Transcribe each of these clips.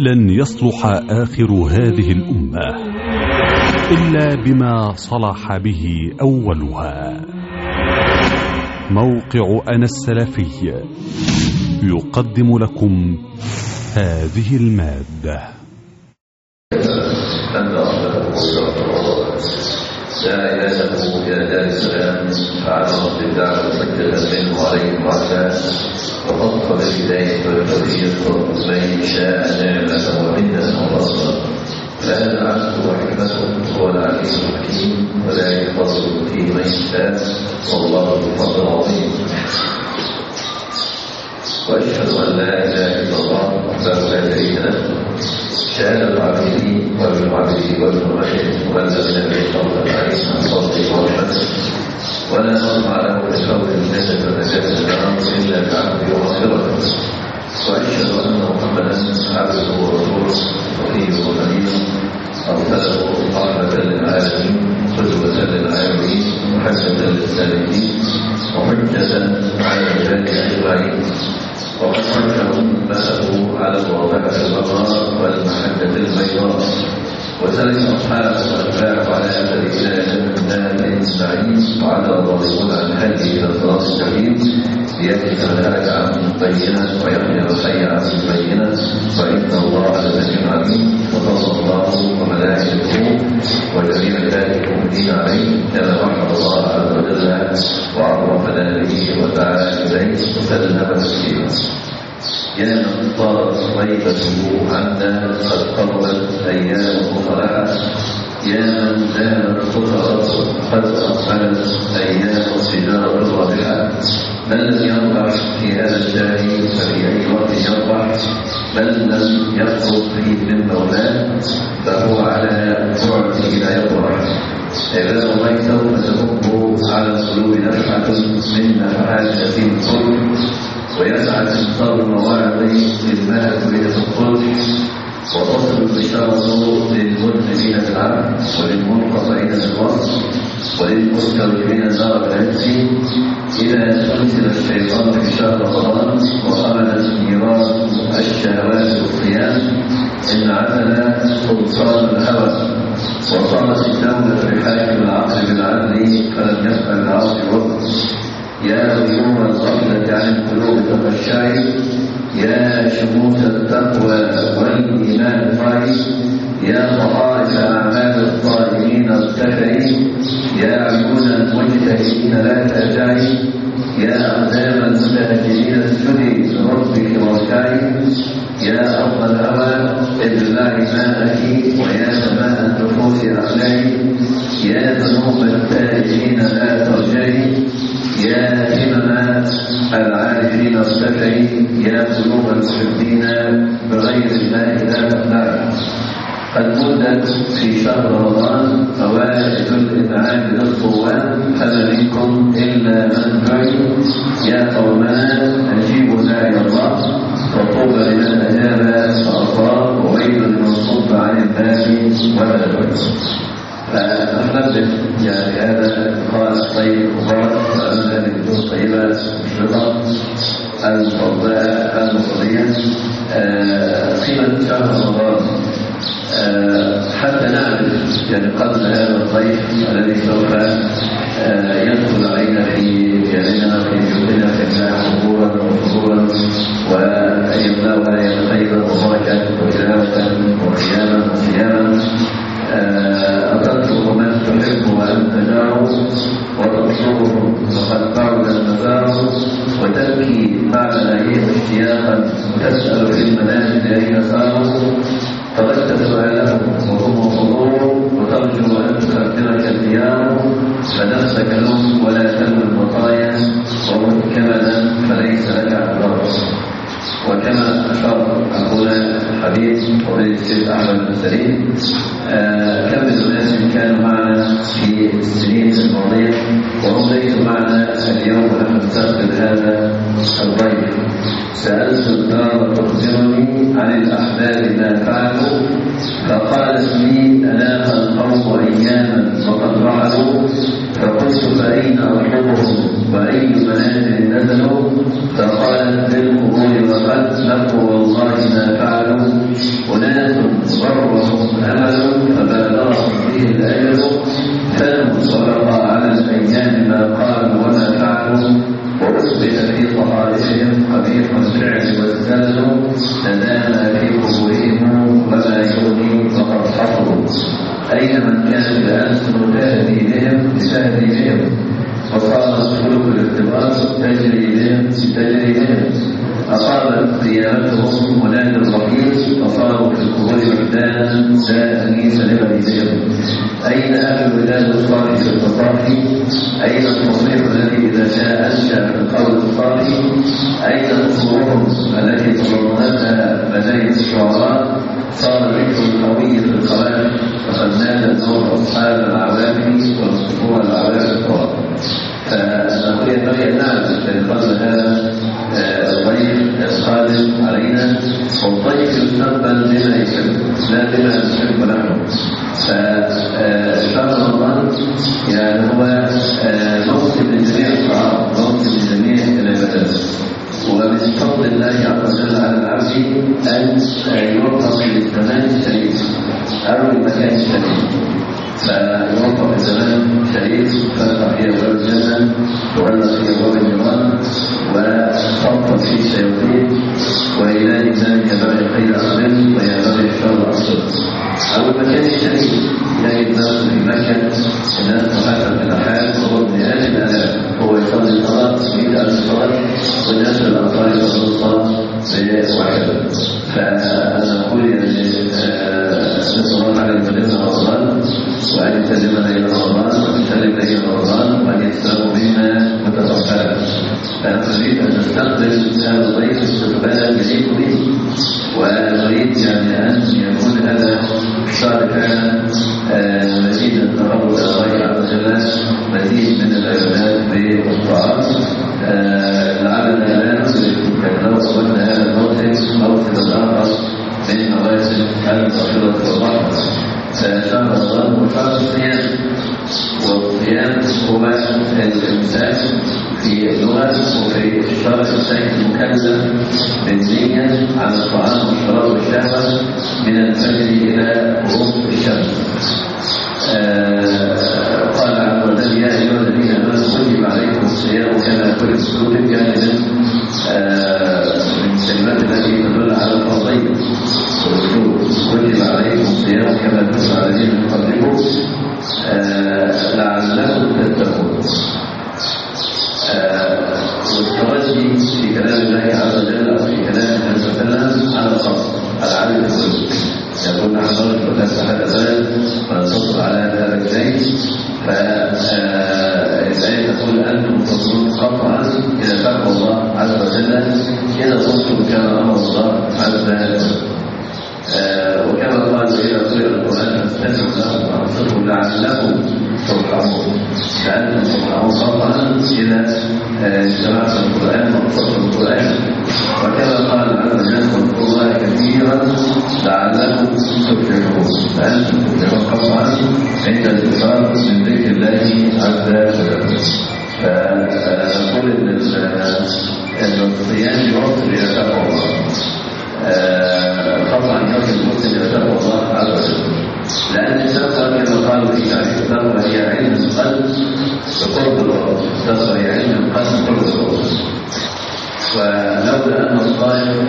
لن يصلح آخر هذه الأمة إلا بما صلح به أولها. موقع أنا السلفي يقدم لكم هذه المادة. لا إله إلى دار السلام فعلمت بالدعوة سجدا منه عليهم وعلى وخط بالهداية والتوفيق من شاء نعمة ومنة ونصرا. لا العبد وحكمته هو العليم الحكيم ولا يفضل فيه من يشاء والله بفضل عظيم. وأشهد أن لا إله إلا الله وحده لا شريك له شهادة العابدين والمعبدين والمؤمنين والذين بفضل عليهم من فضله ورحمته ولا نطمع له بفضل الجنة والنجاة من الأمر إلا بعبده ومغفرته. وأشهد أن محمدا عبده ورسوله وفيه ونبيه أرسله رحمة للعالمين قدوة للعالمين وحجة للسالكين وحجة على العباد أجمعين وقد حجه أمته على الواضحة البقاء والمحجة البيضاء وسلك أصحابه وأتباعه على أثر إلى جنات النعيم وعلى الراغبون عن هديه إلى الصراط المستقيم ليهلك من هلك عن بينة ويحيى الحي عن بينة وإن الله لسميع عليم. وصلى الله وملائكته وجميع عباده المؤمنين عليه كما وحد الله عز وجل وعرفنا به ودعا إليه وسلم تسليما. يا من طارت غيبته عنا قد قربت أيام مطلعة يا من دامت خطرته قد أقبلت أيام السجارة الرابحة. من لم يربح في هذا الشهر ففي أي وقت يربح. من لم يخرج فيه من مولاه فهو على بعده لا يفرح. إذا رأيته فتكب على القلوب نفحة من نفحات في القلب ويسعى تختار المواعظ للمهد بين القلب وتصل البشارة للمذنبين في العبد وللمنقطعين في الوصف وللمستوجبين النار بالعز إذا سلسل الشيطان في شهر رمضان وخمدت ميراث الشهوات والصيام إن عدل سلطان الهوى وصارت الدولة بحاكم العقل بالعدل فلم يفعل العاصي وقت. يا غيوم الغفلة عن القلوب تخشعي يا شموس التقوى والإيمان الطيب يا صحائف أعمال الصائمين ارتفعي يا عيون المجتهدين لا ترجعي يا أقدام المتهجرين اسجدي لربك واركعي يا أرض الهوى ابلعي ماءك ويا سماء النفوس أخلعي يا ذنوب التائبين لا ترجعي يا همم العارفين ارتفعي يا قلوب المحبين بغير الماء لا تخلعي. قد مدت في شهر رمضان فوائد الإنعام للصوام فما منكم إلا من دعي يا قومنا أجيبوا داعي الله وطوبى لمن أجاب فأطاع وويل لمن صد عن الباب ولا دعي. فأحببت يعني هذا اللقاء الطيب المبارك وأنزل النفوس طيبة مشرقة الفضاء المصرية قيمة شهر رمضان حتى نعرف يعني قبل هذا الضيف الذي سوف يدخل علينا في جانبنا في بيوتنا فإنها حضورا وحضورا ويملأها يا خيرا وبركة وتلاوة وقياما وصياما. أتذكر من تحب وأنت جاره وتنصره وقد بعد المزار وتبكي بعد العيد اشتياقا وتسأل في المنازل أين صاروا فردت سؤاله وهم حضور وترجو أن تخبرك الديار فنفسك لهم ولا تلو المطايا ومكملا فليس لك اعتراض. وكما أشار أخونا الحبيب فضيلة الشيخ أحمد بن سليم كم من الناس كانوا معنا في السنين الماضية وهم ليسوا معنا اليوم ونحن نستقبل هذا الضيف. سألت الدار تخبرني عن الأحباب ما فعلوا فقالت لي أناخ القوم أياما وقد رحلوا فقلت فأين أطلبهم وأي منازل نزلوا فقالت بالقبور وقد لقوا والله ما فعلوا في طهارتهم قبيح الفعل والزلل تدامى في قبورهم وما يغني وقد حفظوا أين من كان بأنفسه تهدي بهم وصار سلوك الارتباط تجري بهم أصابت قيامتهم مناد الرحيل وصاروا في القبور وحدانا لا أنيس لغيرهم. أين أهل الولاد الصالح في التصافي؟ أين التصريح الذي إذا شاء أنشأ في القول الصافي؟ أين قصورهم التي تضمنتها بداية الشعراء؟ صار ذكر القوي في القوافي وقد نادى النور أصحاب العوافي والصفور العوافي الطوال. فنقول ينبغي أن نعرف قبل هذا الضيف القادم علينا، والضيف يستقبل بما يحب لا بما نحب نحن. فشهر رمضان يعني هو موسم لجميع الطعام، موسم لجميع العبادات، ومن فضل الله عز وجل على العبد أن يوفق للزمان الشريف أو المكان الشريف، فيوفق الزمان الشريف فتح فيه أبواب الجنة وغلق فيه أبواب النيران وفضل فيه الشياطين وإلى إنسان ينبغي الخير أقبل وينبغي الشر أقبل. أو المكان الشريف يجد نفسه في مكة الناس تحاسب في الأحاد وهو بمئات الآلاف، هو يصلي الصلاة 100,000 صلاة والناس الأنصار يصلوا الصلاة وهكذا. فأنا أقول يعني نسأل الله تعالى أن يبلغنا رمضان وأن يسلمنا إلى رمضان وأن يسلم إلى رمضان وأن يسلم منا متقبلا. فنريد أن نستقبل هذا الضيف استقبالا يليق به، ونريد يعني أن يكون هذا الشهر فعلا مزيد من تقرب إلى الله عز وجل، مزيد من العبادات بالطاعات. لعلنا لا نصل لو صلنا هذا الموسم الآخر من مواسم المغفرة والرحمة. شهر رمضان هو شهر الصيام، والصيام هو الإمساك في اللغة وفي الشرع الإمساك المكلف بالنية عن الطعام والشراب والشهوة من الفجر إلى غروب الشمس. قال عز وجل يا أيها الذين آمنوا كتب عليكم الصيام كما كل سلوك كان من الكلمات التي تدل على الفضيلة والوجوب. كتب عليكم الصيام كما كتب على الذين من قبلكم لعلكم تتقون. والترجي في كلام الله عز وجل أو في كلام النبي صلى الله عليه وسلم على الخاص على عدد السلوك. يقول نحن نرجو أن نفتح هذا البلد ونتصل على هذا الشيء، فالآية تقول أنتم تصلون قطعا إلى تقوى الله عز وجل إذا صلتم كما أمر الله عز وجل. وكما قال إذا قرئ القرآن فاستمعوا له وأنصتوا لعلكم ترحمون، لأنكم ترحمون قطعا إذا سمعتم القرآن وأنصتم القرآن. وكما قال عز وجل واذكروا الله كثيرا لعلكم تفلحون، فأنتم تفلحون قطعا عند الاتصال من ذكر الله عز وجل. فنقول أن الصيام يوصل إلى تقوى الله، قطعا يوصل المسلم إلى تقوى الله عز وجل، لأن التقوى كما قالوا في تعريف التقوى هي علم القلب بقرب الله. التقوى هي علم القلب بقرب الله. ولولا أن الصائم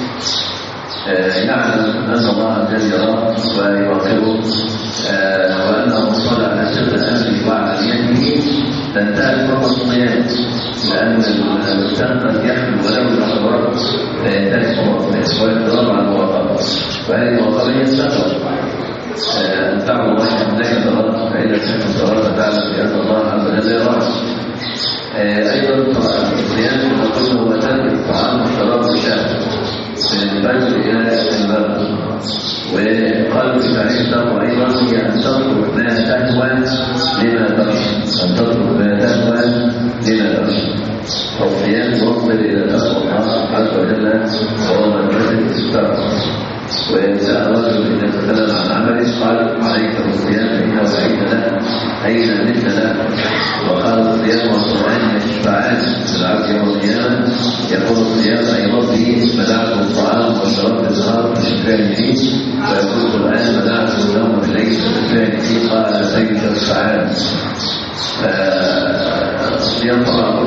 يعلم أن الله جل يراه ويراقبه وأنه صلى على سر أمره وعلانيته لانتهت فرص الصيام، لأن الإنسان قد يحمل ولو الأخبار فيحتاج ويقدر على المراقبة، وهذه المراقبة هي التقوى. أن تعبد الله كأنك تراه، فإذا كنت تراه تعلم بأن الله عز وجل يراك. أيضا الصيام نقول هو ترك الطعام والشراب والشهوة من الفجر إلى المغرب. وقالوا في تعريف التقوى أيضا هي أن تترك ما تهوى لما تخشى، أن تترك ما تهوى لما تخشى. فالصيام يوصل إلى تقوى الله عز وجل وهو المسجد التقوى. وسأل رجل إذا تكلم عن عمله قال عليك بالصيام فإنه بعيد له أين مثل له. وقال الصيام والقرآن يشفعان للعبد يوم القيامة، يقول الصيام أي ربي منعته الطعام والشراب بالنهار فشفعني فيه، ويقول القرآن منعته النوم بالليل فشفعني فيه، قال فيشفعان. فالصيام طبعا ركن من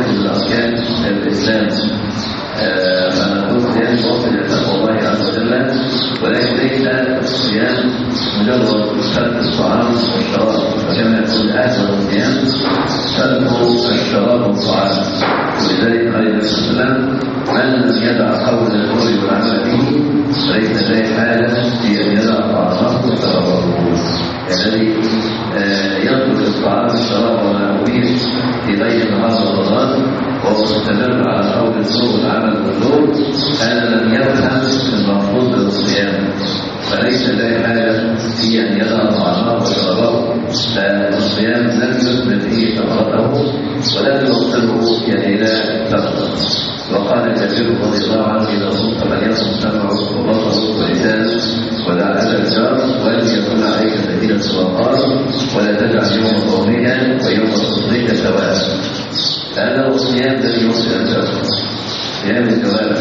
أركان الإسلام. فنقول صيام وصل إلى تقوى الله عز وجل، ولكن ليس الصيام مجرد ترك الطعام والشراب، وكما يقول آخر الصيام ترك الشراب والطعام. ولذلك قال النبي صلى الله عليه وسلم: من لم يدع قول الزور والعمل به فليس له حاجة في أن يدع طعامه وشرابه. الذي يترك الطعام والشراب وما أبيح في غير نهار رمضان وهو مستمر على قول الزور والعمل بالزور، هذا لم يفهم المفروض بالصيام، فليس له حاجة في أن يدع طعامه وشرابه. فالصيام لم يثبت فيه ثمرته ولم يوصله إلى الثمرة. وقال جابر رضي الله عنه: إذا صمت فليصم سمعك وبصرك ولسانك ودع أذى الجار، ولم يكن عليك سكينة وقار، ولا تجعل يوم صومك ويوم فطرك سواء. هذا هو الصيام الذي يوصل الجار، صيام الجوارح.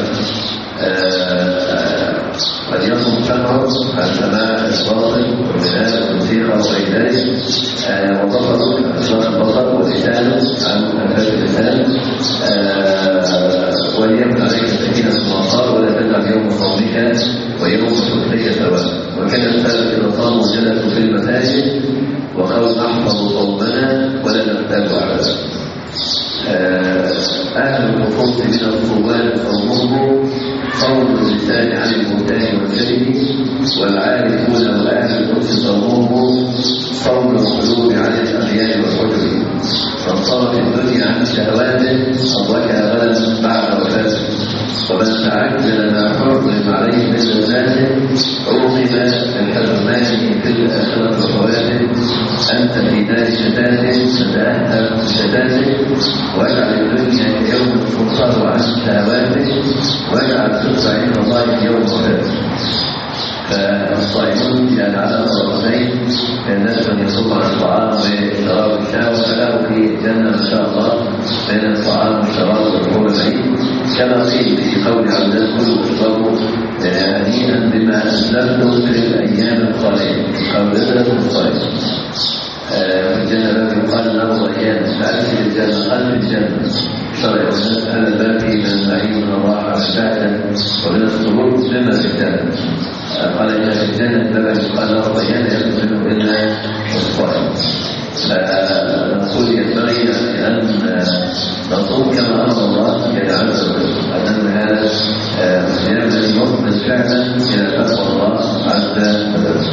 فليصم سمعك السماع الباطل والبلاد والموسيقى وغير ذلك، وبصرك إطلاق البصر، ولسانك عن أنفاس اللسان، وليكن عليك سكينة وقار، ولا تدع يوم صومك ويوم فطرك سواء. وكان السلف إذا صاموا جلسوا في المساجد وقالوا: نحفظ صومنا ولا نغتاب عبدا. أهل الحقوق من الصوام صومهم صوم اللسان عن البهتان والكذب، والعارفون وأهل القدس صومهم صوم القلوب عن الأغيار والحجب. من صام في الدنيا عن شهواته أدركها غدا بعد وفاته، ومن تعجل ما حرم عليه من لذاته عوقب الحرمان في الآخرة وفواته. أنت في دار شتاته فتأهب شتاته، واجعل الدنيا كيوم تنصر عن شهواته، واجعل تقطع عند الله يوم وفاته. فالصائمون يعني على طرفين، الناس من يصوم عن الطعام والشراب والشهوة فله في الجنة ما شاء الله بين الطعام والشراب والحور العين، كما قيل في قول عبد الله: كلوا واشربوا هنيئا بما أسلفتم في الأيام الخالية. قول أسلفتم الخالية في الجنة باب يقال له ريان، فأنت في الجنة قال في الجنة شرع والناس هذا الباب من النعيم من الراحة والسعادة ومن السرور بما في الجنة. قال: إن في الجنة باب يقال له ريان لا يدخل منه إلا الصائم. فنقول ينبغي أن نصوم كما أمر الله جل وعلا، أن هذا الصيام الذي يخرج فعلا إلى تقوى الله عز وجل.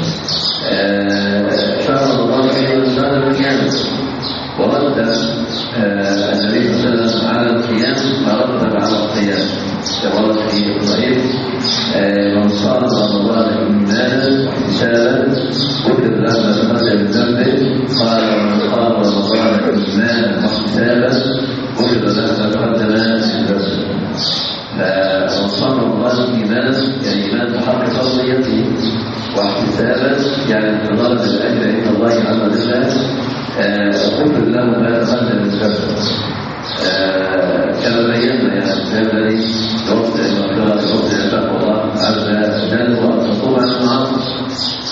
شهر رمضان أيضا شهر القيام، ورد النبي صلى الله عليه وسلم على القيام ما رتب على القيام، كما ورد في الصحيح: من صام رمضان إيمانا واحتسابا غفر له ما تقدم من ذنبه. قال: ومن صام رمضان إيمانا واحتسابا غفر له ما تقدم من ذنبه. فمن صام رمضان إيمانا يعني إيمان بحق فضليته، واحتسابا يعني انتظار الأجر عند الله عز وجل، غفر له ما تقدم من ذنبه. كما بينا يعني الذي يوصل المغفرة يوصل إلى تقوى الله عز وجل وأن تصوم عن المعاصي.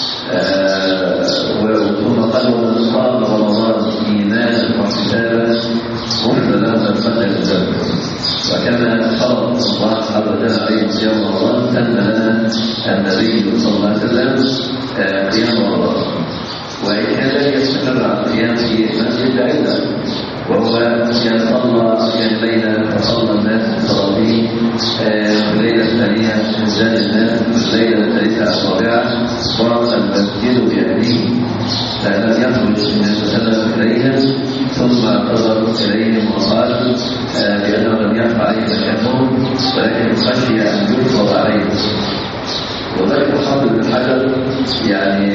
ثم قال: ومن صام رمضان إيمانا واحتسابا غفر له ما تقدم من ذنبه. وكما فرض الله عز وجل عليه صيام رمضان، سن لنا النبي صلى الله عليه وسلم قيام رمضان، وإن كان لم يستمر على القيام في مسجد بعيدا، وهو صلى الليلة وصلى الناس التراويح، الليلة الثانية زاد الناس، الليلة الثالثة الرابعة ورق المسجد بأهله، فلم يخرج من المسلم إليهم ثم اعتذر إليهم وقال بأنه لم يخفى عليه تكلم، ولكن خشي أن يفرض عليه. وذلك حافظ بن حجر يعني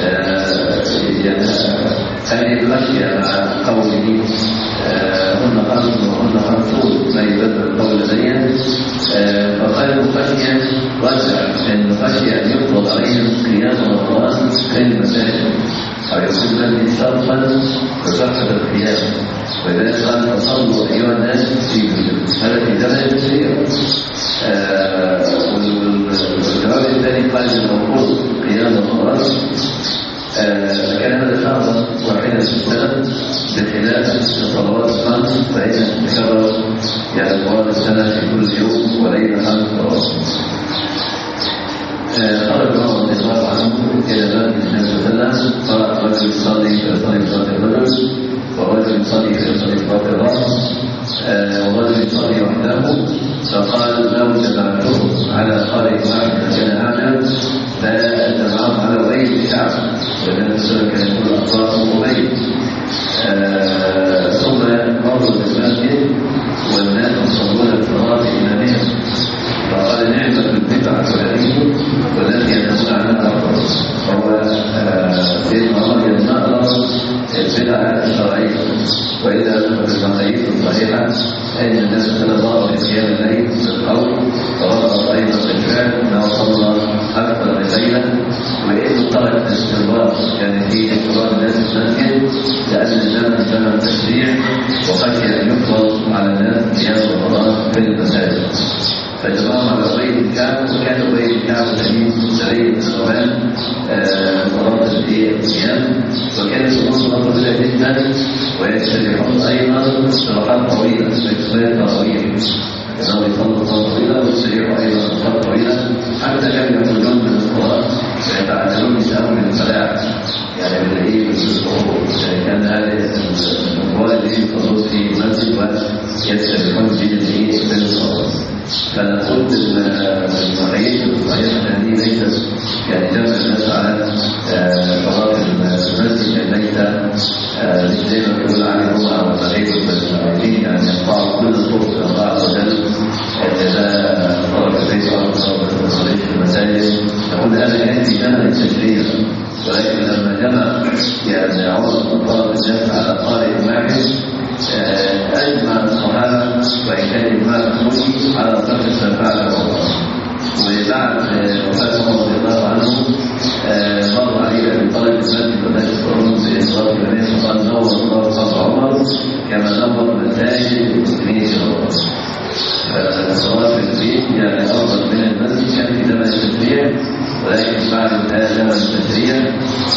هذه الخشية مع قوله هن خمس وهن خمسون ما يبدل القول لديها، فقال الخشية واسع، لأن الخشية أن يفرض عليهم قيام رمضان في المساجد أو يكون ذلك شرطا بصحة القيام. ولذلك قال: فصلوا أيها الناس في بيوتكم. هذا في زمن التسير. والجواب الثاني قال: المفروض قيام رمضان كان هذا شهرا واحدا في السنة، بخلاف الصلوات الخمس فإنها تتكرر يعني مراد السنة في كل يوم وليلة 5 مرات. خرج عمر رضي الله عنه إلى باب النبي صلى الله عليه وسلم، فرأى رجل يصلي فيصلي صلاة الرجل، ورجل يصلي فيصلي صلاة الرأس، ورجل يصلي وحده، فقال لو جمعتهم على قارئ واحد كان أعلم فجمعهم على أبي بن كعب، والنبي صلى الله عليه وسلم كان يقول أقرأهم أبي. ثم مروا بالمسجد والناس يصلون بصلاة إمامهم، فقال نعمة البدعة الفلانية والتي ينهون عنها أفضل. فهو سيدنا عمر ينهض البدعة الشرعية، وإذا في المقاييس الصحيحة أن الناس تنظر في صيام الليل بالقول، ورغب أيضا في الفعل أنه صلى أكثر من ليلة، وإذ ترك الاستنباط كان فيه احترام الناس المسجد لأن الزمن زمن تشريع، وخشي أن يفرض على الناس قيام رمضان في المساجد. فجمعهم على أبي بن كعب، وكان أبي بن كعب سريع الصوان مرات الصيام، وكان يصوم صلاة طويلة جدا، ويستريحون أيضا استراحات طويلة استكمال طويلة، كانوا يصلوا صلاة طويلة ويستريحوا أيضا صلاة طويلة، حتى كانوا يخرجون من الصلاة ويتعلمون نساءهم من الفلاح، يعني من العيد والسحور. كان هذا الأموال التي يصلون في المسجد ويستريحون في العيد من الصلاة. فنقول المقاييس الصحيحة هذه ليست يعني جمع الناس على صلاة المسجد، يعني ليس زي ما بيقول عليهم أو المقاييس المسجدين، يعني يقطعوا كل الطرق الله عز وجل أن لا طرق البيت أو صلاة في المساجد. نقول هذا كان في جمع التشريع، ولكن لما جمع يعني عرض طلب الناس على قارئ واحد أجمع الصحابة وإن كان إجماع الخروجي على طرف الفعل والله. وبعد وفاة عمر رضي الله عنه مر عليه أبي طالب المسجد والناس يقولون بإصرار النبي فقال نور الله قبر عمر كما نور مساجد المسلمين في الأرض. فالصلاة في البيت يعني أفضل من المسجد، كان في زمن التشريع، ولكن بعد انتهاء زمن التشريع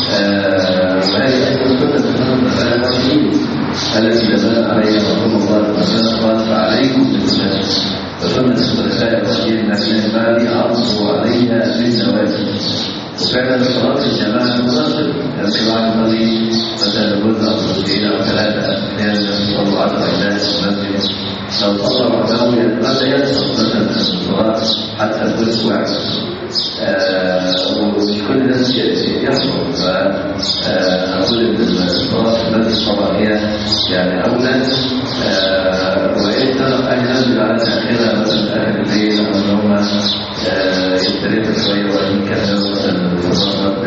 وهذه أيضا سنة المسألة الوحيدة التي دل عليها رسول الله صلى الله عليه وسلم قال فعليكم بالسنة، وسنة الخلفاء الراشدين من بعد عرضوا عليها بالنوافل. وفعلا صلاة الجماعة مناسب، يعني في بعض الطريق مثلا جزء أو جزئين أو 3 أحيانا يصلوا 10 ناس في المسجد، لو صلوا وحده قد يسقط مثلا الصلاة حتى الجزء واحد، وكل الناس يحصل. فنقول ان الصلاه في المسجد طبعا هي يعني اولى، وان ان ننزل على تاخيرها مثلا اهل الليل او ان هم يستريحوا شويه وان كانوا مثلا في الصلاه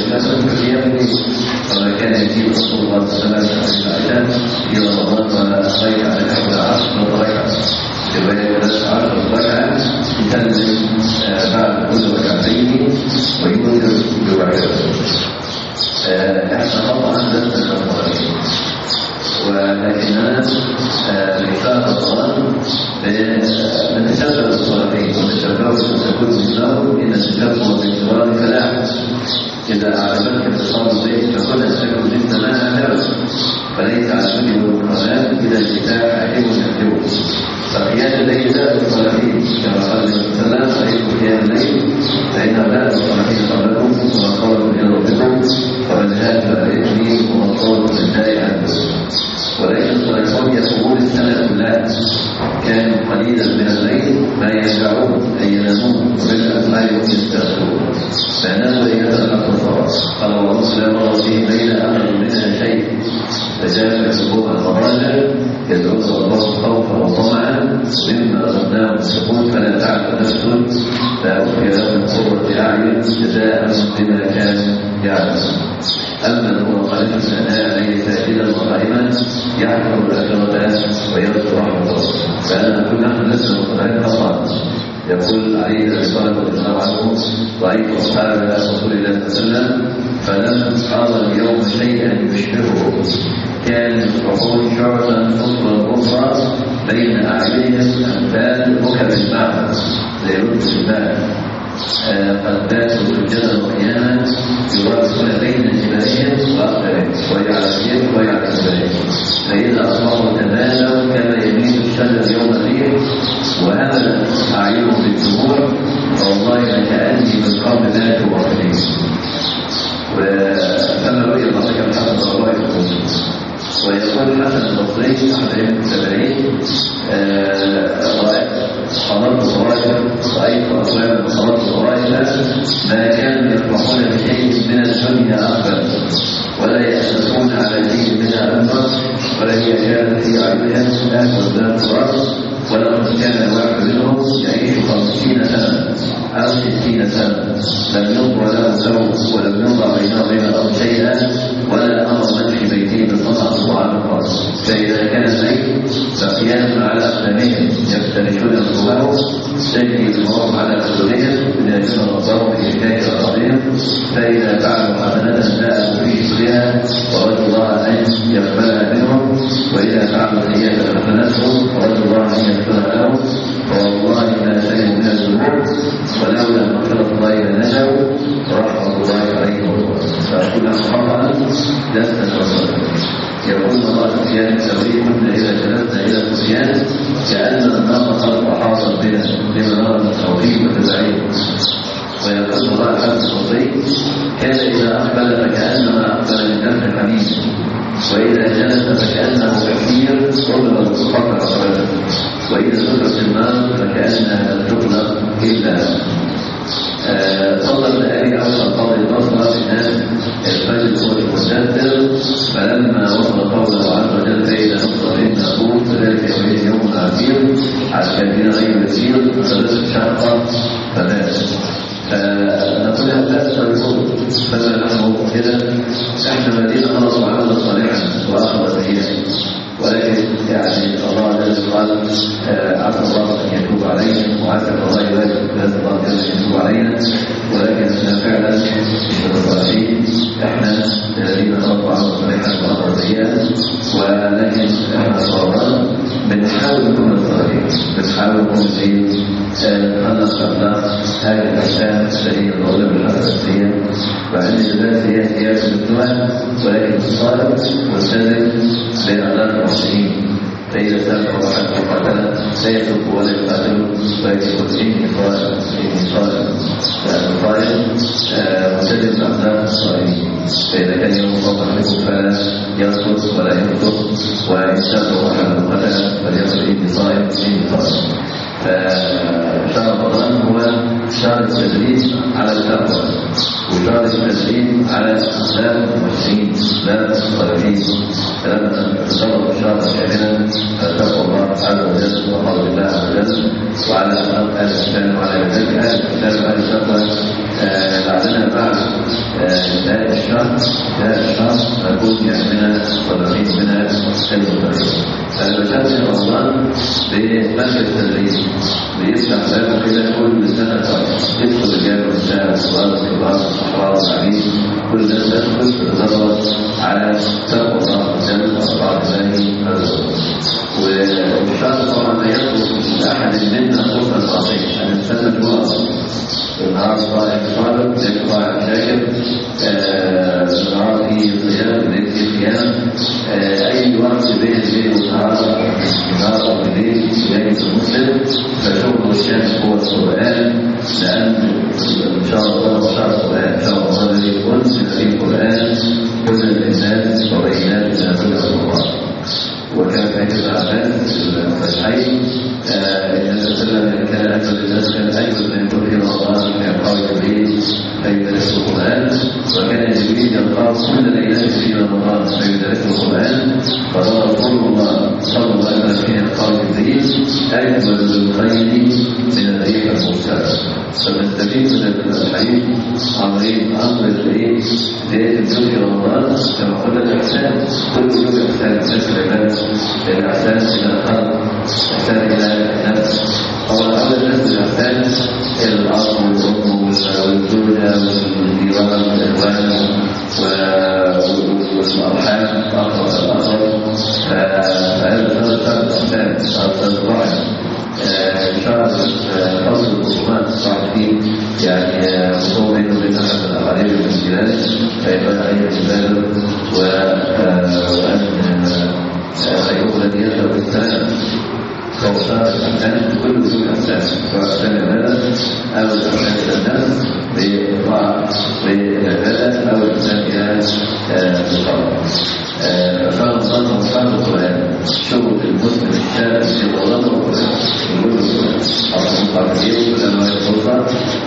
كما كان يجيب رسول الله صلى الله عليه وسلم في رمضان ولا خير على احد 10 ركعات يبين 10 ركعات يسلم بعد كل ركعتين ويوتر بركعتين. احنا طبعا لسنا كالمغربين، ولكننا في شهر رمضان نتشبه بالصالحين ونتشبه تكون مثله ان التشبه بالكرام فلاح. اذا اعجبتك اتصال البيت فكل الشكل جدا ما اعجبك، فليس على كل القناه اذا الكتاب عجب يعجبه. فقيام الليل لا بالصالحين كما قال النبي صلى الله عليه وسلم عليكم قيام الليل فإنه لا بالصالحين قبلكم وما قالوا إلى ربكم فمن هاد فليؤمن ومن قالوا لله عنكم. ولكن الصالحون يصومون السنة كلها، كانوا قليلا من الليل ما يشعرون أن ينامون وبالأسماء يستغفرون فناموا ليلة الأقصى. قال الله صلى الله عليه وسلم أمر منها شيء فجاء يسبوها المضاجع يدعون الله خوفا وطمعا مما رزقناهم السكون فلا تعلم نفس لا أخفي لهم قرة أعين جزاء بما كانوا يعلمون. أما هو قال الثناء عليه ساجدا وقائما يحفظ الآخرة ويرجو رحمة الله. فأنا أقول نحن لسنا مقتنعين طبعا. يقول عليه الصلاة والسلام رأيت أصحاب رسول الله صلى الله عليه وسلم فلم أرى اليوم شيئا يشبهه، كان يصبحون شعبا أخرى بين أعينهم أمثال ركب المعبد زي ركب الماء، قد باتوا سجدا وقياما يوافقون بين جبالهم وأقدامهم شوية على اليمين وشوية على الشمال فإذا أصبحوا تمالوا كما يميل الشجر يوم الريح وهملت أعينهم بالدموع فوالله لكأني من قوم ماتوا وحدين. وكما رؤي الله كما حسن الله يقول ويقول حسن البصري أحد التابعين خلطت رأيت أقواما خلطت طوائفا ما كانوا يفرحون بشيء من الدنيا أقبل ولا يأسسون على شيء منها أنفر ولا هي كانت في أعينهم آخر ذات الأرض ولقد كان الواحد منهم يعيش 50 سنة أو 60 سنة لم يضع له ثوب ولم يضع بينه وبين الأرض شيئا ولا أمر من في بيته بالقطع طعام الخاص فإذا كان الليل فقيام على أقدامهم يفترشون الصباح تجري المرء على قلوبهم إذا كان نظرهم بإشكال أراضيهم فإذا فعلوا حسنة باءوا في شكرها ورجوا الله أن يقبلها منهم وإذا فعلوا سيئة حسنتهم ورجوا الله أن يغفرها لهم فوالله ما سلموا من الذنوب ولولا مغفرة الله لنجوا ورحمة الله عليهم فأقول خطأ لست الرسول يقول الله سفيان الثوري كنا إذا جلسنا إلى سفيان كأن النار قد أحاطت بنا لما نرى التوحيد والتبعيد. ويقول الله حسن الصوتي كان إذا أقبل فكأنما أقبل من دم الحميد وإذا جلس فكأنه كثير قبل الصفات الأصابات وإذا سكت النار فكأنها لم تخلق إلا صلى النبي أوصى قول البصرة الناس الفجر هو المستدر فلما وصل قوله عز وجل فإذا نصر إن نقول فذلك يوم عسير عسكرين غير يسير فلست شاقة فمات فنقول هذا الرسول فما نحن كده احنا الذين خلصوا عملا صالحا وآخر سيئا ولكن يعني الله جل وعلا عسى الله ان يتوب علينا وعسى الله يواجه بهذا الله جل ان يتوب علينا ولكن احنا فعلا الصالحين احنا الذين خلقوا عملا صالحا واخر سيئا ولكن احنا صابرين بنحاول نكون صالحين بنحاول نكون في خلق الله هذه الاحسان التي يتطلب الاساسيه وعند الناس هي سياسه الدعاء ولكن الصالح والسلم بين الله المسلمين فإذا سافر واحد وقتل سيترك ولا يقاتل ويكتب إني صالح لأن الصالح مسلم بأخلاق الصالحين فإذا كان يوم الله عليكم فلا يرقص ولا ينطق وإن سافر واحد وقتل فليقل إني صالح فشهر رمضان هو شهر التدريب على التقوى وشهر التدريب على أخلاق المحسنين لا الصالحين فلما تصرف شهرا كاملا فتقوى الله عز وجل وقال الله عز وجل وعلى أخلاق أهل الإسلام وعلى ذلك أهل الإسلام وأهل التقوى بعدنا بعد هذا الشهر نكون من الصالحين منها المتقين فالمشاهد رمضان بمركز التدريب بيفتح بابه كده كل سنة تدخل الرجال والنساء والصغار والكبار والصحراء والعبيد كل الناس تدخل تتدرب على تقوى الله جل وعلا والشهر طبعا ما يطلب لأحد منا فرصة العظيم أن نستنى الوقت النهار صالح صالح ليل صالح شاكر النهار فيه صيام الليل فيه قيام أي وقت بين الليل والنهار النهار أو الليل ليلة المسلم فشغل الشمس هو القرآن لأن إن شاء الله شهر القرآن إن شاء الله الذي أنزل فيه القرآن هدى للناس وبينات من هدى الله وكان في الأعمال الفتحين إن السلام كان أجل الناس كان أجل من يكون في رمضان من إعقاب جبريل فيدرس القرآن وكان جبريل يلقاه كل ليلة في رمضان فيدرس القرآن فظهر رسول الله صلى الله عليه وسلم في إعقاب جبريل أجمل بالخير من الريح المرسلة فنستفيد من الحديث عن أمر الإيه بداية في رمضان كما قلنا الإحسان كل يوم إحسان نسل العباد الإحسان إلى الخلق إحسان إلى النفس طبعا أول الناس الإحسان إلى الأرض والأم والزوجة والديوان والإخوان والأرحام أقرب الأقرب فهذا الإحسان أرض الرحم شهر فصل الخصومات الصالحين ذلك فينبغي عليه التبادل وأن خيره الذي يبدأ بالسلام فوصار الإنسان كل ذو الأحسان سواء كان عبادة أو الإحسان إلى الناس بالطاعة بالعبادة أو الإحسان إلى الطاعة. فقال الله وقال القرآن شغل المسلم الشاب في الغضب والقرآن يقول القرآن أصلا كثير كلما يتوقع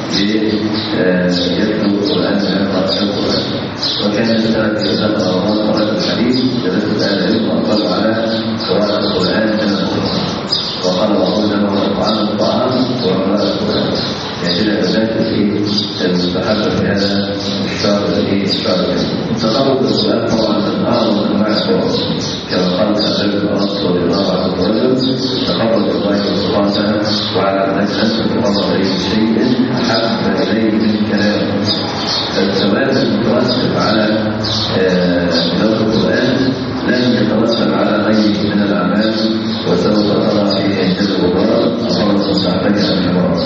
يتلو القرآن ويقرأ القرآن. وكان السلف يسأل الله قراءة الحديث جلست أهل العلم وأقبلوا على قراءة القرآن من القرآن وقال الله جل وعلا الطعام وقراءة القرآن. يعني العبادات في المستحبة في هذا الشهر تقرب القرآن طبعا من أعظم أنواع الفرص كما قال الأدب الأنص رضي الله عنه الرجل تقرب الله سبحانه وعلى أنك أنت تقرب إليه شيء أحب إليه من كلامه. فالثواب المترتب على تلاوة القرآن لن يترتب على غيره من الأعمال وسوف ترى في عند الغبار أخرج صحبك الحوار.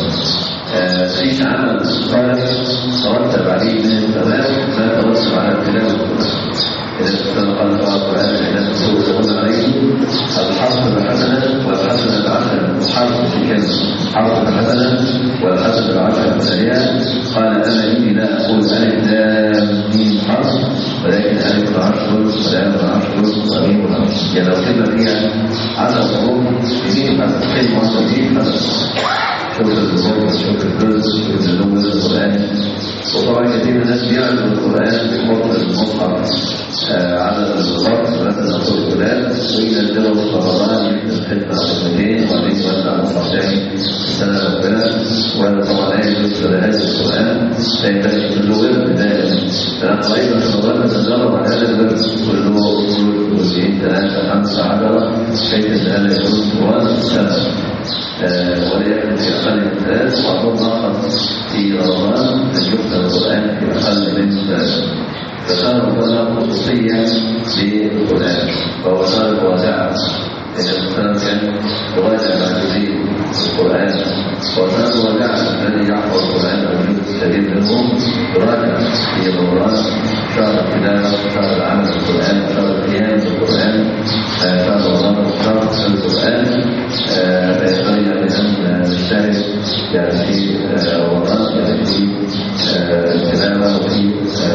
أي عمل صالح ترتب عليه من الثواب لا ترتب على تلاوة القرآن. إذا قال الله تعالى إذا تسوون عليه الحرف الحسنة والحسنة بعشر حرف في كلمة حرف الحسنة والحسنة بعشر أمثالها. قال أنا إني لا أقول ألف لام ميم حرف ولكن ألف 10 ولام 10 وميم 10. يعني لو كلمة فيها 10 حروف ميم حرف كلمة ميم حرف. شوف الزهور شوف الجزء شوف اللغة القرآن. وطبعا كثير من الناس بيعرضوا القرآن بحط المصحف على الضغط مثلا أقول الولاد وإلى الجو الصبران يكتب خدمة خدمتين وبعدين يوزع مصحفين السنة الأولى. وهذا طبعا لا يجوز لهذا القرآن لا ينبغي كله بداية. فنحن أيضا نظرنا نتدرب على هذا البرد كله جزئين 3 5 10 كيف هذا يكون طوال السنة ولا يكون في أقل من 3 وأقول آخر في رمضان أن يكتب القرآن في أقل من 3. فصار القرآن خصوصية للقرآن وهو صار واسعا. إذا القرآن كان يراجع مع جزئي القرآن وصار واسعا الذي يحفظ القرآن ويجوز الكثير منهم يراجع في رمضان شهر التلاوة شهر العمل بالقرآن شهر القيام بالقرآن شهر رمضان شهر القرآن. فينبغي أن نجتهد يعني في رمضان يعني في التلاوة وفي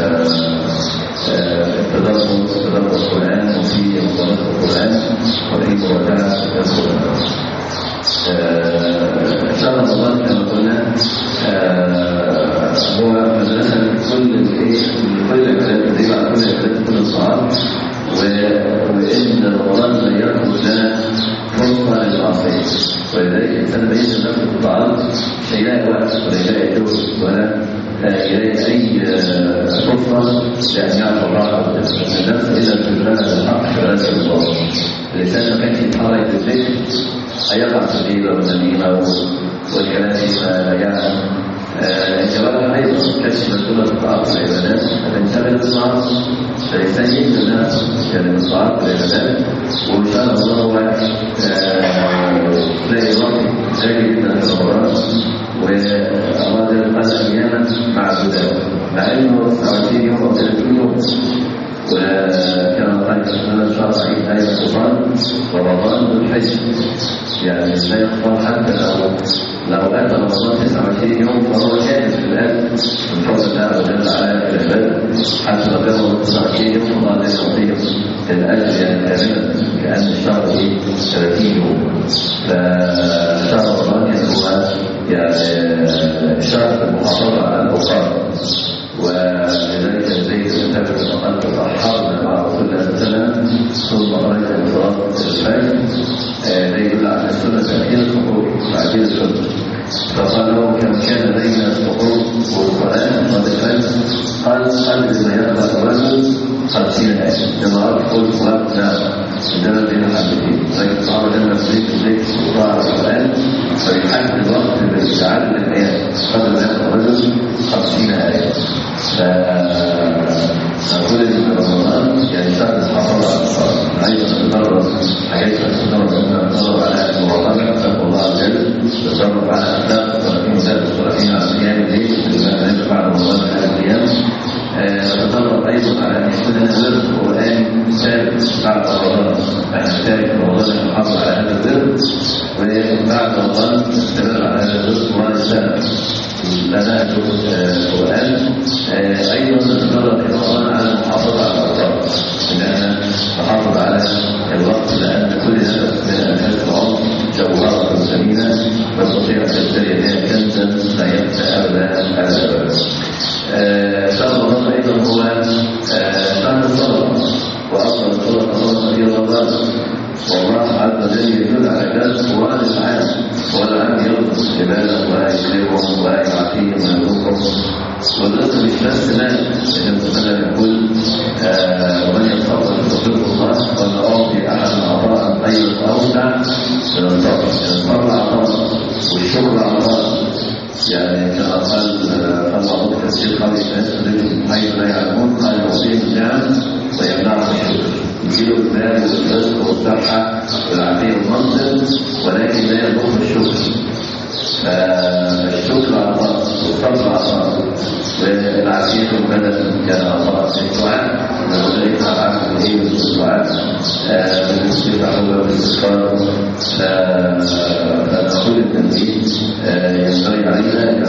تدبر القرآن وفي مطالعة القرآن وفي مراجعة القرآن. شهر رمضان كما قلنا هو مدرسة كل العبادات زي بعد كل العبادات كل الصعاب. وإن رمضان لا يأخذ لنا فرصة للعصية ولذلك الإنسان بين نفسه الطعام مش هيلاقي وقت ولا يلاقي جهد ولا يلاقي أي فرصة لأن يعرف الراحة النفس إلا في بلاد الحق في بلاد الله. الإنسان ما كانش يتحرك بالذكر هيقع في الغيبة والنميمة والكلام فيما لا يعلم. الجواب أيضا كشف مسؤولة الطاعة والعبادات فتنتبه بالطاعة فالإنسان يجب نفسه يعني بالطاعة والعبادات. وإن شاء الله هو تلاقي ربي جاي جدا في رمضان وأراد القلب أياما مع البداية مع إنه 29 يوم أو 30 يوم. وكان قال سبحانه شهر عيد آية القرآن ورمضان ذو الحج يعني لا يخطر حتى لو أتى رمضان 29 يوم فهو كامل في الآن من فضل الله وجل على العباد. حتى لو كان 29 يوم فالله لا يعطيهم الأجر يعني كاملا كأن الشهر فيه 30 يوم. فشهر رمضان هو يعني شهر المحافظة على الأوقات. ولذلك زيد الكتاب فقد أحرنا مع رسول الله صلى الله عليه وسلم ثم خرجنا من صلاة الفجر. ده يدل على السنة تأخير السحور تعجيل السنة. فقال له كم كان بين السحور والقرآن قد الفجر قال قبل ما يقرأ الرجل 50 آية. لما أردت قلت وقت لا عندما بين حبتين لكن صعب لما تريد إليك وقرأ القرآن فيحدد الوقت بالاستعادة للآيات قبل ما يقرأ الرجل 50 آية. فأقول إن رمضان يعني شهر الحفاظ على الصلاة أيضا تدرس حاجات تدرب على المراقبة تقوى الله عز وجل تدرب على أخلاق 30 على القيام الليل لما بعد رمضان على القيام رمضان نستمر على هذا الجزء طوال السنة. لنا القرآن أيضا نتدرب في رمضان على المحافظة على الأوقات، إن احنا نحافظ على الوقت، لأن كل هدف من أهداف العمر جوهرة ثمينة نستطيع أن نشتري بها كنزا لا يبقى أبدا. شهر رمضان أيضا هو شهر الصلاة، وأفضل الصلاة في رمضان، والله عز وجل يدل على ذلك طوال العام، والعام يرقص عباده ويكرمهم ويعافيهم ويرزقهم. والرزق مش بس مال، لأن ربنا يقول ومن يتفضل بفضل الله ولا أعطي أحد عطاء خير أوسع من الفضل. الفضل عطاء والشكر عطاء، يعني كما قال الله في تفسير قول الناس من حيث لا يعلمون قال يعطيهم النعم ويمنعهم الشكر، يجيله المال والرزق والصحة والعافية والمنصب، ولكن لا يرزقهم الشكر. فالشكر عطاء والفضل عطاء والعافية البدن كان عطاء في الدعاء، وذلك عافية الهيب والدعاء بالنسبة له والاستذكار. فنقول التنبيه ينبغي علينا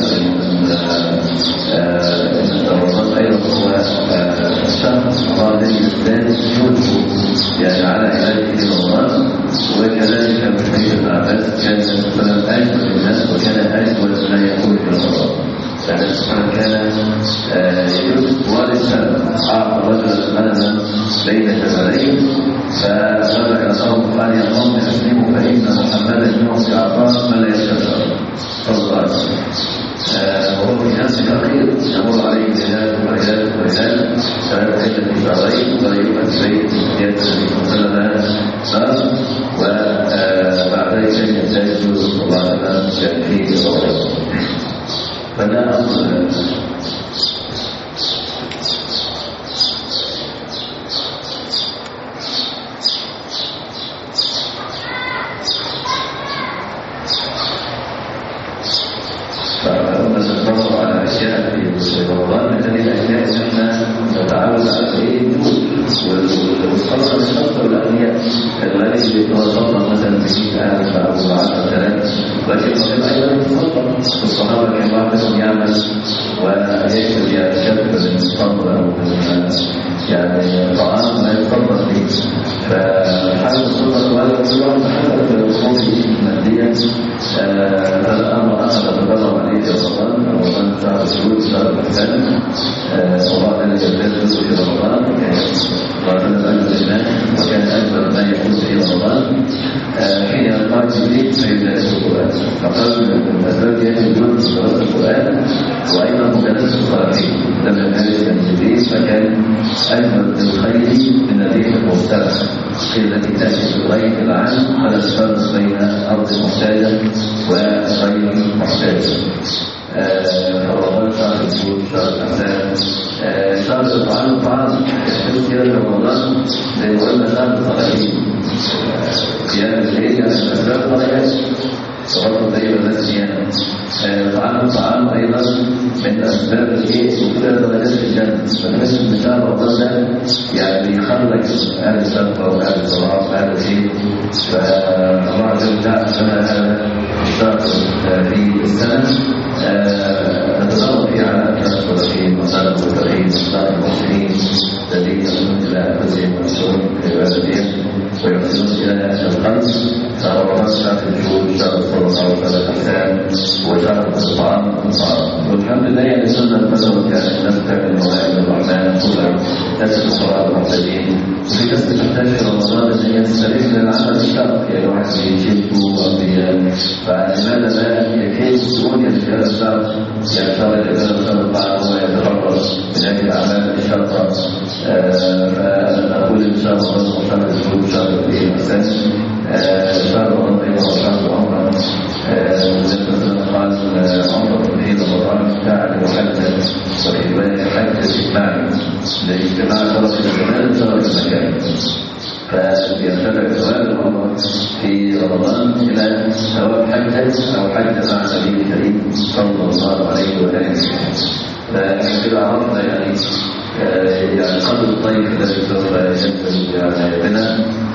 أن رمضان أيضا هو الشهر الذي يزداد جهده يعني على علاجه في رمضان. وكذلك من حديث ابن عباس كان أجود الناس وكان أجود ما يكون في رمضان، يعني سبحانه كان يجوز طوال السنة. أعطى رجلا غنما بين جبلين فملك الأرض قال يا قوم أسلموا فإن محمدا يعطي عطاء من لا يستشعر صلى الله عليه وسلم. وهو في نفس فقير يمر عليه هلال وهلال وهلال فلا تحل في شهرين ولا يؤمن بيت يدخل مثلنا صار، وبعد ذلك يحتاج صلى الله عليه وسلم فيه صلاة. فلا أصل فنتطرق على أشياء في رمضان. من هذه الأشياء نحن نتعود على والخاصة بالشرط والأغنياء الذي يتوسط مثلا ب100,000 أو 10,000، ولكن أيضا يتوسط. الصحابة كان بعضهم يعمل ويكتب شاب من الصبر أو يعني طعام ما يتفضل به، فحاول الصبر وهذا الصبر تحدث بالوصول المادية. هذا أمر أخذ تدرب عليه في رمضان. رمضان شهر الشهور شهر الإحسان، والله الذي يبدأ في رمضان وربنا أجل الناس وكان أجمل ما يكون في رمضان حين يلقى جبريل فيدرس القرآن. فقال من الأسباب يجب دراسة القرآن وأيضا مدرسة الصالحين. لما كان جبريل فكان أجمل الخير من الريح المرسلة التي تأتي في الغيث العام، فلا تفرق بين أرض محتاجة وغير محتاجة. فرمضان شهر الشهور شهر الأحزاب شهر الطعام يحتاج كده في رمضان زي ما قلنا شهر الصالحين صيام الليل يعني الأسباب درجات وبرضه زي ما الناس صيام طعام أيضا من أسباب وكل درجات في الجنة. فالناس من شهر رمضان ده يعني يخرج أهل الشرق وأهل الصلاة وأهل الخير. فالله عز وجل عشان هذا الشهر في السنة نتدرب فيه على أكثر الصالحين وصالح المتقين وصالح المحسنين الذين يصلون إلى أنفسهم ويحسنون في عبادتهم ويحسنون إلى القلب. فرمضان شهر الجود شهر الصدقة وشهر الإحسان وشهر الطعام والطعام. والحمد لله يعني سنة البشر كانت الناس تعمل موائد الرحمن كلها ناس الصلاة المحتاجين. وفي ناس تحتاج في رمضان أن هي تستفيد من العمل الشاق، يعني واحد يجيبه أو فلماذا لا يكيد سهولة في هذا الشهر؟ يعني شهر العبادة شهر الطاعة هو يتفرغ من هذه الأعمال الشاقة. فنقول إن شاء الله شهر الجود شهر الإحسان شهر رمضان أيضا شهر العمرة. قال عمرة في رمضان فعل وحدث وفي رواية حدث اجتماعي لاجتماع طرف الزمان طرف المكان. فيرتفع ثواب العمرة في رمضان إلى ثواب حدث أو حدث مع نبي الكريم صلى الله عليه وآله وسلم. فإحنا كده عرفنا يعني قدر الطيب الذي سوف ينزل بنا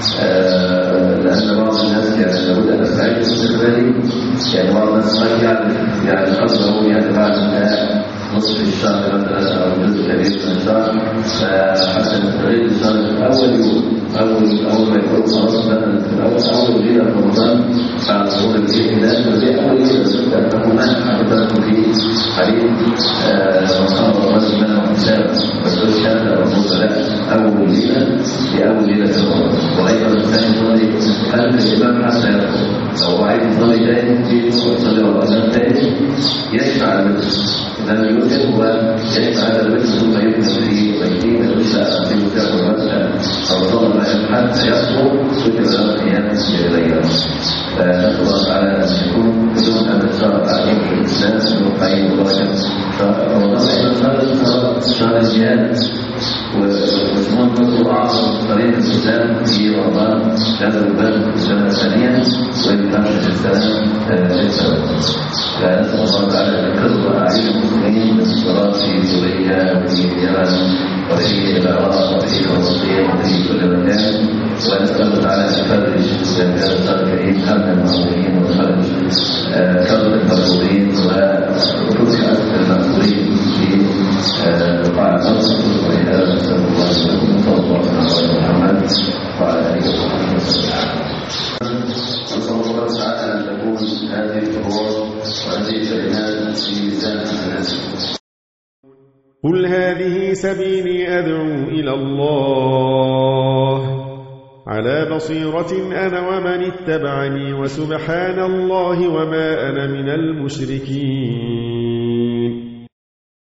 لأن بعض الناس كان لابد أن نستعيد استقبالي، يعني بعض الناس ما يعني قصره يعني بعد نصف الشهر مثلا أو جزء كبير من الشهر، فحتى نستغل الشهر الأول يوم أول ما يكون خلاص مثلا أول ليلة في رمضان بعد ظهور الهلال، فدي أول ليلة سبت أنه ما حدثكم في حديث وصار الرجل منه حساب بس كان الرسول لا أول ليلة في أول ليلة في رمضان. وأيضا الثاني يصلي خلف الإمام حتى يدخل، لو عايز يصلي تاني في يصلي رمضان تاني يشفع الوتر، إذا الوتر هو يشفع هذا الوتر ثم يبنى في بيته ويشفع في الوتر والوتر رمضان حتى يصبر كتب له أيام ليلة. فنسأل الله تعالى أن يكون بدون أن نشترط عليهم في الإسلام ونقيم وبركة رمضان. أيضا شهر الجهاد ومجموعة نصر أعظم طريق الإسلام في رمضان هذا الباب في السنة الثانية والخامسة السنة. فنسأل الله تعالى أن يكرر أعين المسلمين بالصلاة في سوريا وفي اليمن وفي العراق وفي فلسطين وفي كل مكان، ونسأل الله تعالى أن يفرج جميع الكريم هم المعمولين ويفرج كرب المرغوبين وفتح المأمورين في قاع الأرض. ولهذا نسأل الله صلى الله عليه محمد وعلى آله وصحبه وسلم. نسأل الله تعالى أن تكون هذه الأمور وهذه الكلمات في ميزان حسناتكم. قل هذه سبيلي أدعو إلى الله على بصيرة أنا ومن اتبعني وسبحان الله وما أنا من المشركين.